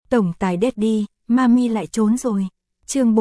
Tổng tài Daddy, Mami lại trốn rồi. Chương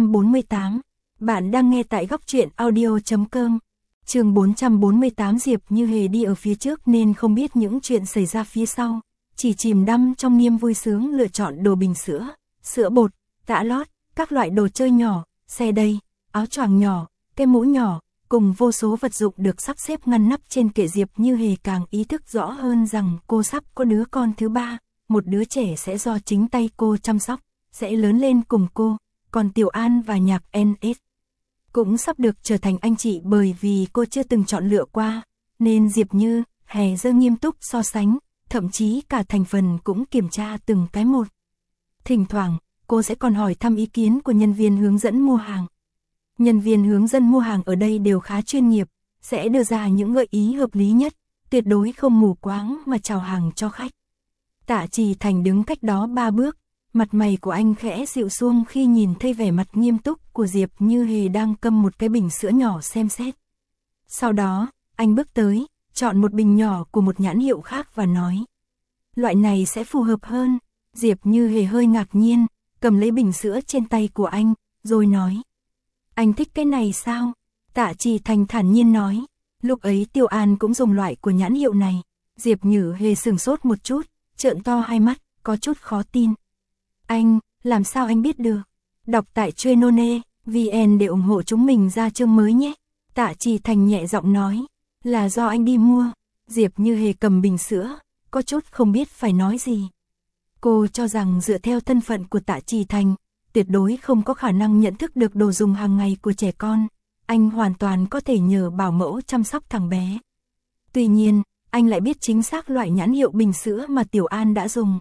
448. Bạn đang nghe tại góc truyện audio.com. Chương 448. Diệp Như Hề đi ở phía trước nên không biết những chuyện xảy ra phía sau, chỉ chìm đắm trong niềm vui sướng lựa chọn đồ bình sữa, sữa bột, tã lót, các loại đồ chơi nhỏ, xe đẩy, áo choàng nhỏ, cái mũ nhỏ, cùng vô số vật dụng được sắp xếp ngăn nắp trên kệ. Diệp Như Hề càng ý thức rõ hơn rằng cô sắp có đứa con thứ ba, một đứa trẻ sẽ do chính tay cô chăm sóc, sẽ lớn lên cùng cô, còn Tiểu An và Nhạc NS cũng sắp được trở thành anh chị. Bởi vì cô chưa từng chọn lựa qua, nên Diệp Như Hề rất nghiêm túc so sánh, thậm chí cả thành phần cũng kiểm tra từng cái một. Thỉnh thoảng, cô sẽ còn hỏi thăm ý kiến của nhân viên hướng dẫn mua hàng. Nhân viên hướng dẫn mua hàng ở đây đều khá chuyên nghiệp, sẽ đưa ra những gợi ý hợp lý nhất, tuyệt đối không mù quáng mà chào hàng cho khách. Tạ Trì Thành đứng cách đó 3 bước, mặt mày của anh khẽ dịu xuống khi nhìn thấy vẻ mặt nghiêm túc của Diệp Như Hề đang cầm một cái bình sữa nhỏ xem xét. Sau đó, anh bước tới, chọn một bình nhỏ của một nhãn hiệu khác và nói: loại này sẽ phù hợp hơn. Diệp Như Hề hơi ngạc nhiên, cầm lấy bình sữa trên tay của anh, rồi nói: anh thích cái này sao? Tạ Trì Thành thản nhiên nói. Lúc ấy Tiểu An cũng dùng loại của nhãn hiệu này. Diệp Như Hề sửng sốt một chút, trợn to hai mắt, có chút khó tin. Anh, làm sao anh biết được? Đọc tại Chuyên.vn để ủng hộ chúng mình ra chương mới nhé. Tạ Trì Thành nhẹ giọng nói. Là do anh đi mua. Diệp Như Hề cầm bình sữa, có chút không biết phải nói gì. Cô cho rằng dựa theo thân phận của Tạ Trì Thành, tuyệt đối không có khả năng nhận thức được đồ dùng hàng ngày của trẻ con. Anh hoàn toàn có thể nhờ bảo mẫu chăm sóc thằng bé. Tuy nhiên, anh lại biết chính xác loại nhãn hiệu bình sữa mà Tiểu An đã dùng.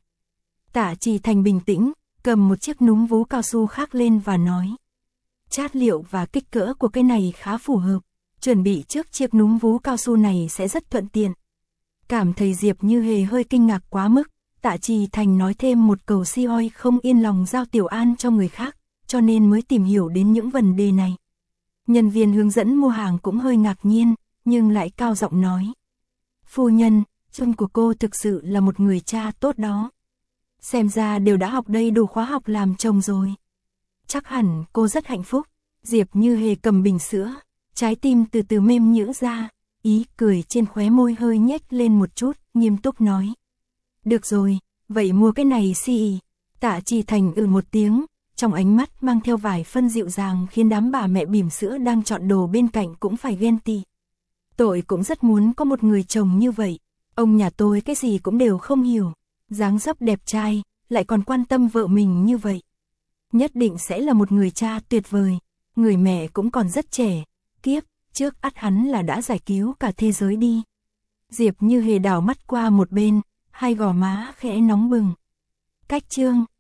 Tạ Trì Thành bình tĩnh, cầm một chiếc núm vú cao su khác lên và nói: chất liệu và kích cỡ của cái này khá phù hợp. Chuẩn bị trước chiếc núm vú cao su này sẽ rất thuận tiện. Cảm thấy Diệp Như Hề hơi kinh ngạc quá mức, Tạ Trì Thành nói thêm một câu: si oi không yên lòng giao Tiểu An cho người khác, cho nên mới tìm hiểu đến những vấn đề này. Nhân viên hướng dẫn mua hàng cũng hơi ngạc nhiên, nhưng lại cao giọng nói: phu nhân, chồng của cô thực sự là một người cha tốt đó. Xem ra đều đã học đầy đủ khóa học làm chồng rồi. Chắc hẳn cô rất hạnh phúc. Diệp Như Hề cầm bình sữa, trái tim từ từ mềm nhũn ra, ý cười trên khóe môi hơi nhếch lên một chút, nghiêm túc nói: được rồi, vậy mua cái này xì. Tạ Trì Thành một tiếng, trong ánh mắt mang theo vài phân dịu dàng khiến đám bà mẹ bỉm sữa đang chọn đồ bên cạnh cũng phải ghen tị. Tôi cũng rất muốn có một người chồng như vậy. Ông nhà tôi cái gì cũng đều không hiểu, dáng dấp đẹp trai, lại còn quan tâm vợ mình như vậy. Nhất định sẽ là một người cha tuyệt vời. Người mẹ cũng còn rất trẻ, kiếp trước ắt hắn là đã giải cứu cả thế giới đi. Diệp Như Hề đảo mắt qua một bên, hai gò má khẽ nóng bừng. Cách chương